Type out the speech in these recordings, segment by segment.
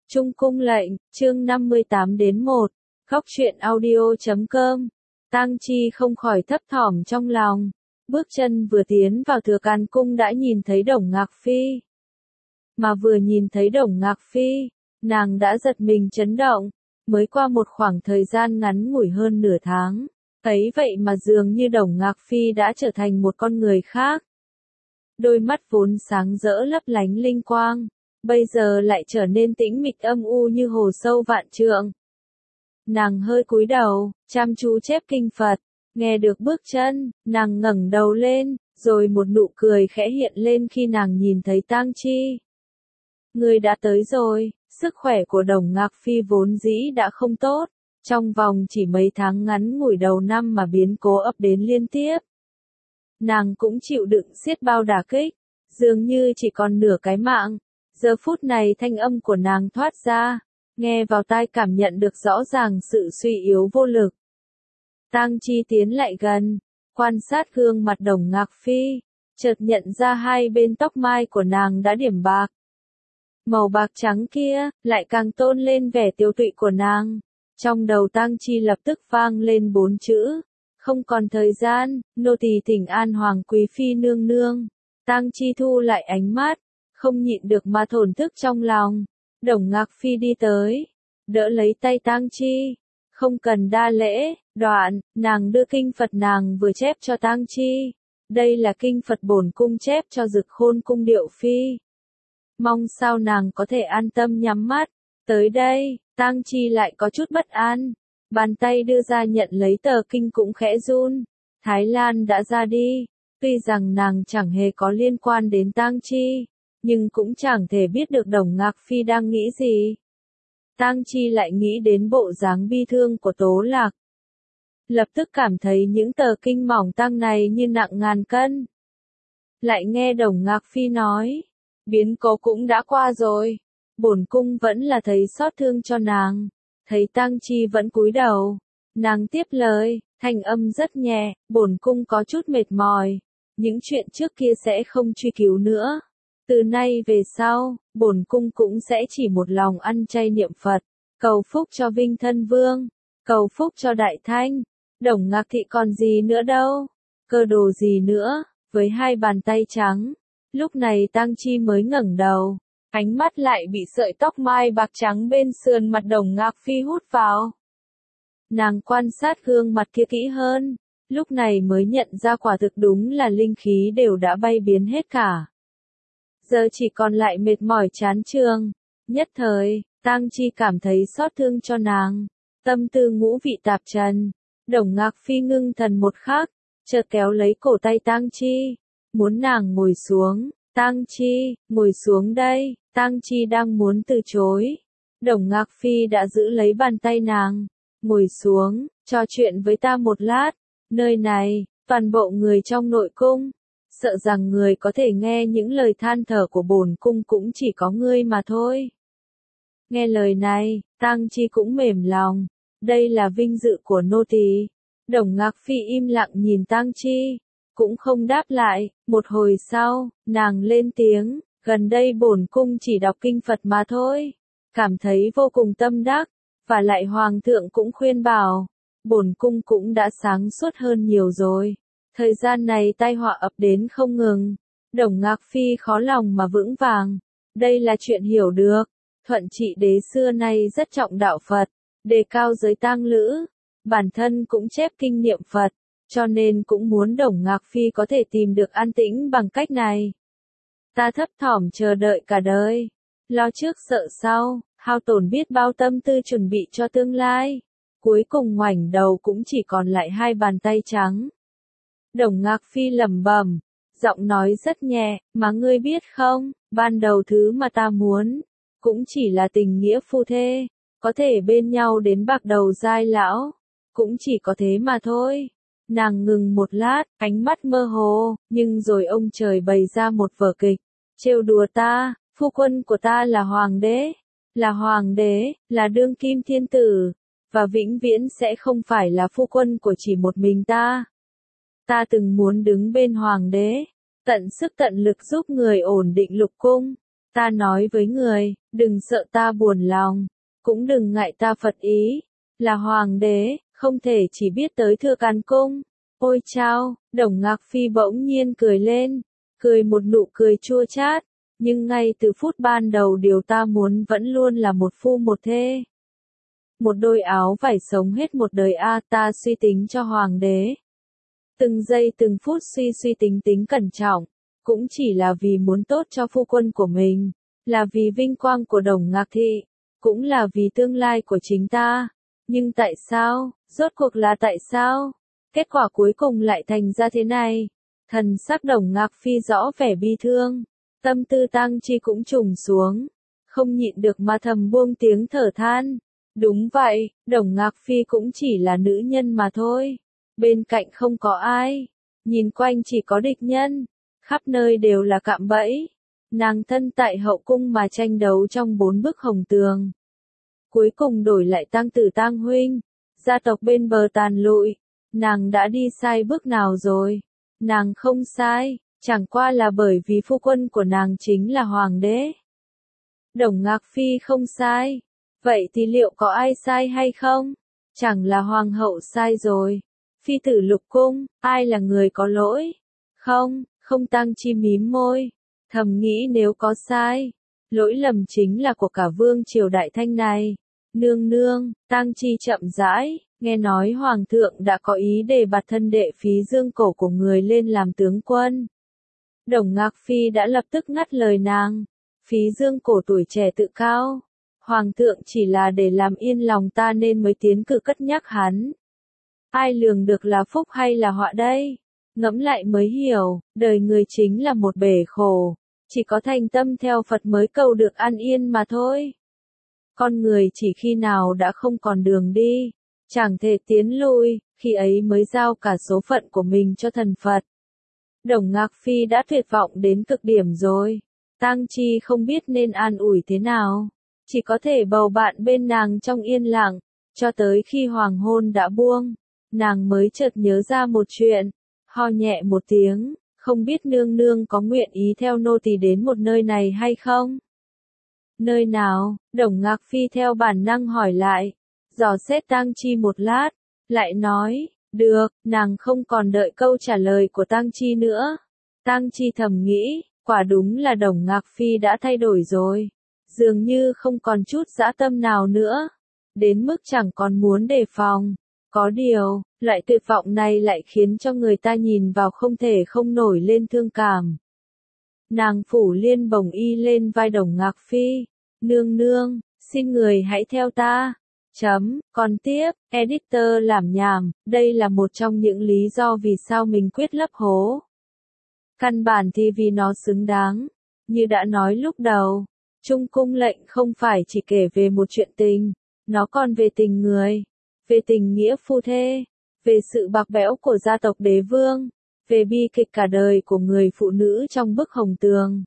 Trung cung lệnh, chương 58-1, Góc truyện audio.com. Tang Chi không khỏi thấp thỏm trong lòng. Bước chân vừa tiến vào Thừa Can cung đã nhìn thấy Đồng Ngạc Phi. Mà vừa nhìn thấy Đồng Ngạc Phi, nàng đã giật mình chấn động. Mới qua một khoảng thời gian ngắn ngủi hơn nửa tháng, thấy vậy mà dường như Đồng Ngạc Phi đã trở thành một con người khác. Đôi mắt vốn sáng rỡ lấp lánh linh quang, bây giờ lại trở nên tĩnh mịch âm u như hồ sâu vạn trượng. Nàng hơi cúi đầu, chăm chú chép kinh Phật, nghe được bước chân, nàng ngẩng đầu lên, rồi một nụ cười khẽ hiện lên khi nàng nhìn thấy Tang Chi. Người đã tới rồi. Sức khỏe của Đồng Ngạc Phi vốn dĩ đã không tốt, trong vòng chỉ mấy tháng ngắn ngủi đầu năm mà biến cố ập đến liên tiếp. Nàng cũng chịu đựng xiết bao đả kích, dường như chỉ còn nửa cái mạng. Giờ phút này thanh âm của nàng thoát ra, nghe vào tai cảm nhận được rõ ràng sự suy yếu vô lực. Tang Chi tiến lại gần, quan sát gương mặt Đồng Ngạc Phi, chợt nhận ra hai bên tóc mai của nàng đã điểm bạc. Màu bạc trắng kia, lại càng tôn lên vẻ tiêu tụy của nàng. Trong đầu Tang Chi lập tức vang lên 4 chữ. Không còn thời gian, nô tỳ thỉnh an Hoàng Quý Phi nương nương. Tang Chi thu lại ánh mắt, không nhịn được mà thổn thức trong lòng. Đồng Ngạc Phi đi tới, đỡ lấy tay Tang Chi. Không cần đa lễ, đoạn, nàng đưa kinh Phật nàng vừa chép cho Tang Chi. Đây là kinh Phật bổn cung chép cho Dực Khôn cung Điệu Phi. Mong sao nàng có thể an tâm nhắm mắt. Tới đây, Tang Chi lại có chút bất an. Bàn tay đưa ra nhận lấy tờ kinh cũng khẽ run. Thái Lan đã ra đi. Tuy rằng nàng chẳng hề có liên quan đến Tang Chi, nhưng cũng chẳng thể biết được Đồng Ngạc Phi đang nghĩ gì. Tang Chi lại nghĩ đến bộ dáng bi thương của Tố Lạc. Lập tức cảm thấy những tờ kinh mỏng tang này như nặng ngàn cân. Lại nghe Đồng Ngạc Phi nói. Biến cố cũng đã qua rồi, bổn cung vẫn là thấy xót thương cho nàng. Thấy Tang Chi vẫn cúi đầu, nàng tiếp lời, thanh âm rất nhẹ, bổn cung có chút mệt mỏi, những chuyện trước kia sẽ không truy cứu nữa. Từ nay về sau, bổn cung cũng sẽ chỉ một lòng ăn chay niệm Phật, cầu phúc cho Vinh Thân Vương, cầu phúc cho Đại Thanh. Đồng Ngạc Thị còn gì nữa đâu, cơ đồ gì nữa, với hai bàn tay trắng. Lúc này Tang Chi mới ngẩng đầu, ánh mắt lại bị sợi tóc mai bạc trắng bên sườn mặt Đồng Ngạc Phi hút vào. Nàng quan sát gương mặt kia kỹ hơn, lúc này mới nhận ra quả thực đúng là linh khí đều đã bay biến hết cả. Giờ chỉ còn lại mệt mỏi chán chường. Nhất thời, Tang Chi cảm thấy xót thương cho nàng, tâm tư ngũ vị tạp trần. Đồng Ngạc Phi ngưng thần một khắc, chợt kéo lấy cổ tay Tang Chi. Muốn nàng ngồi xuống. Tang Chi, ngồi xuống đây. Tang Chi đang muốn từ chối. Đồng Ngạc Phi đã giữ lấy bàn tay nàng. Ngồi xuống, trò chuyện với ta một lát. Nơi này, toàn bộ người trong nội cung. Sợ rằng người có thể nghe những lời than thở của bổn cung cũng chỉ có ngươi mà thôi. Nghe lời này, Tang Chi cũng mềm lòng. Đây là vinh dự của nô tỳ. Đồng Ngạc Phi im lặng nhìn Tang Chi. Cũng không đáp lại, một hồi sau, nàng lên tiếng, gần đây bổn cung chỉ đọc kinh Phật mà thôi, cảm thấy vô cùng tâm đắc, và lại Hoàng thượng cũng khuyên bảo, bổn cung cũng đã sáng suốt hơn nhiều rồi, thời gian này tai họa ập đến không ngừng. Đồng Ngạc Phi khó lòng mà vững vàng, đây là chuyện hiểu được, Thuận Trị đế xưa nay rất trọng đạo Phật, đề cao giới tang lữ, bản thân cũng chép kinh niệm Phật. Cho nên cũng muốn Đồng Ngạc Phi có thể tìm được an tĩnh bằng cách này. Ta thấp thỏm chờ đợi cả đời, lo trước sợ sau, hao tổn biết bao tâm tư chuẩn bị cho tương lai. Cuối cùng ngoảnh đầu cũng chỉ còn lại hai bàn tay trắng. Đồng Ngạc Phi lẩm bẩm, giọng nói rất nhẹ, mà ngươi biết không, ban đầu thứ mà ta muốn, cũng chỉ là tình nghĩa phu thê, có thể bên nhau đến bạc đầu giai lão, cũng chỉ có thế mà thôi. Nàng ngừng một lát, ánh mắt mơ hồ, nhưng rồi ông trời bày ra một vở kịch, trêu đùa ta, phu quân của ta là hoàng đế, là đương kim thiên tử, và vĩnh viễn sẽ không phải là phu quân của chỉ một mình ta. Ta từng muốn đứng bên hoàng đế, tận sức tận lực giúp người ổn định lục cung, Ta nói với người, đừng sợ ta buồn lòng, cũng đừng ngại ta phật ý, là hoàng đế, không thể chỉ biết tới Thừa Can Cung. Ôi chao, Đồng Ngạc Phi bỗng nhiên cười lên, cười một nụ cười chua chát, nhưng ngay từ phút ban đầu điều ta muốn vẫn luôn là một phu một thê. Một đôi áo vải sống hết một đời ta suy tính cho hoàng đế. Từng giây từng phút suy tính tính cẩn trọng, cũng chỉ là vì muốn tốt cho phu quân của mình, là vì vinh quang của Đồng Ngạc Thị, cũng là vì tương lai của chính ta. Nhưng tại sao, rốt cuộc là tại sao? Kết quả cuối cùng lại thành ra thế này. Thần sắc Đồng Ngạc Phi rõ vẻ bi thương, tâm tư Tang Chi cũng trùng xuống, không nhịn được mà thầm buông tiếng thở than. Đúng vậy, Đồng Ngạc Phi cũng chỉ là nữ nhân mà thôi. Bên cạnh không có ai, nhìn quanh chỉ có địch nhân, khắp nơi đều là cạm bẫy. Nàng thân tại hậu cung mà tranh đấu trong 4 bức hồng tường. Cuối cùng đổi lại Tang tử Tang huynh, gia tộc bên bờ tàn lụi. Nàng đã đi sai bước nào rồi? Nàng không sai, chẳng qua là bởi vì phu quân của nàng chính là hoàng đế. Đồng Ngạc Phi không sai. Vậy thì liệu có ai sai hay không? Chẳng là hoàng hậu sai rồi. Phi tử lục cung, ai là người có lỗi? Không Tang Chi mím môi, thầm nghĩ nếu có sai, lỗi lầm chính là của cả vương triều Đại Thanh này. Nương nương, Tang Chi chậm rãi, nghe nói hoàng thượng đã có ý đề bạt thân đệ Phí Dương Cổ của người lên làm tướng quân. Đồng Ngạc Phi đã lập tức ngắt lời nàng. Phí Dương Cổ tuổi trẻ tự cao, hoàng thượng chỉ là để làm yên lòng ta nên mới tiến cử cất nhắc hắn. Ai lường được là phúc hay là họa đây? Ngẫm lại mới hiểu, đời người chính là một bể khổ, chỉ có thành tâm theo Phật mới cầu được an yên mà thôi. Con người chỉ khi nào đã không còn đường đi, chẳng thể tiến lui, khi ấy mới giao cả số phận của mình cho thần Phật. Đồng Ngạc Phi đã tuyệt vọng đến cực điểm rồi. Tang Chi không biết nên an ủi thế nào, chỉ có thể bầu bạn bên nàng trong yên lặng, cho tới khi hoàng hôn đã buông, nàng mới chợt nhớ ra một chuyện, ho nhẹ một tiếng, không biết nương nương có nguyện ý theo nô tỳ đến một nơi này hay không? Nơi nào? Đồng Ngạc Phi theo bản năng hỏi lại, dò xét Tang Chi một lát, lại nói, được, nàng không còn đợi câu trả lời của Tang Chi nữa. Tang Chi thầm nghĩ, quả đúng là Đồng Ngạc Phi đã thay đổi rồi, dường như không còn chút dã tâm nào nữa, đến mức chẳng còn muốn đề phòng. Có điều, loại tuyệt vọng này lại khiến cho người ta nhìn vào không thể không nổi lên thương cảm. Nàng phủ liên bồng y lên vai Đồng Ngạc Phi, nương nương, xin người hãy theo ta. Còn tiếp, editor làm nhảm, đây là một trong những lý do vì sao mình quyết lấp hố. Căn bản thì vì nó xứng đáng. Như đã nói lúc đầu, Trung Cung lệnh không phải chỉ kể về một chuyện tình, nó còn về tình người, về tình nghĩa phu thê, về sự bạc bẽo của gia tộc đế vương, về bi kịch cả đời của người phụ nữ trong bức hồng tường.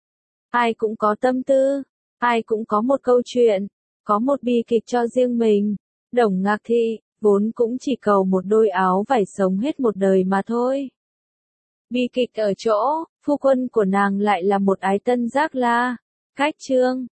Ai cũng có tâm tư, ai cũng có một câu chuyện, có một bi kịch cho riêng mình. Đồng Ngạc Thị, vốn cũng chỉ cầu một đôi áo vải sống hết một đời mà thôi. Bi kịch ở chỗ, phu quân của nàng lại là một ái tân giác la. Cách chương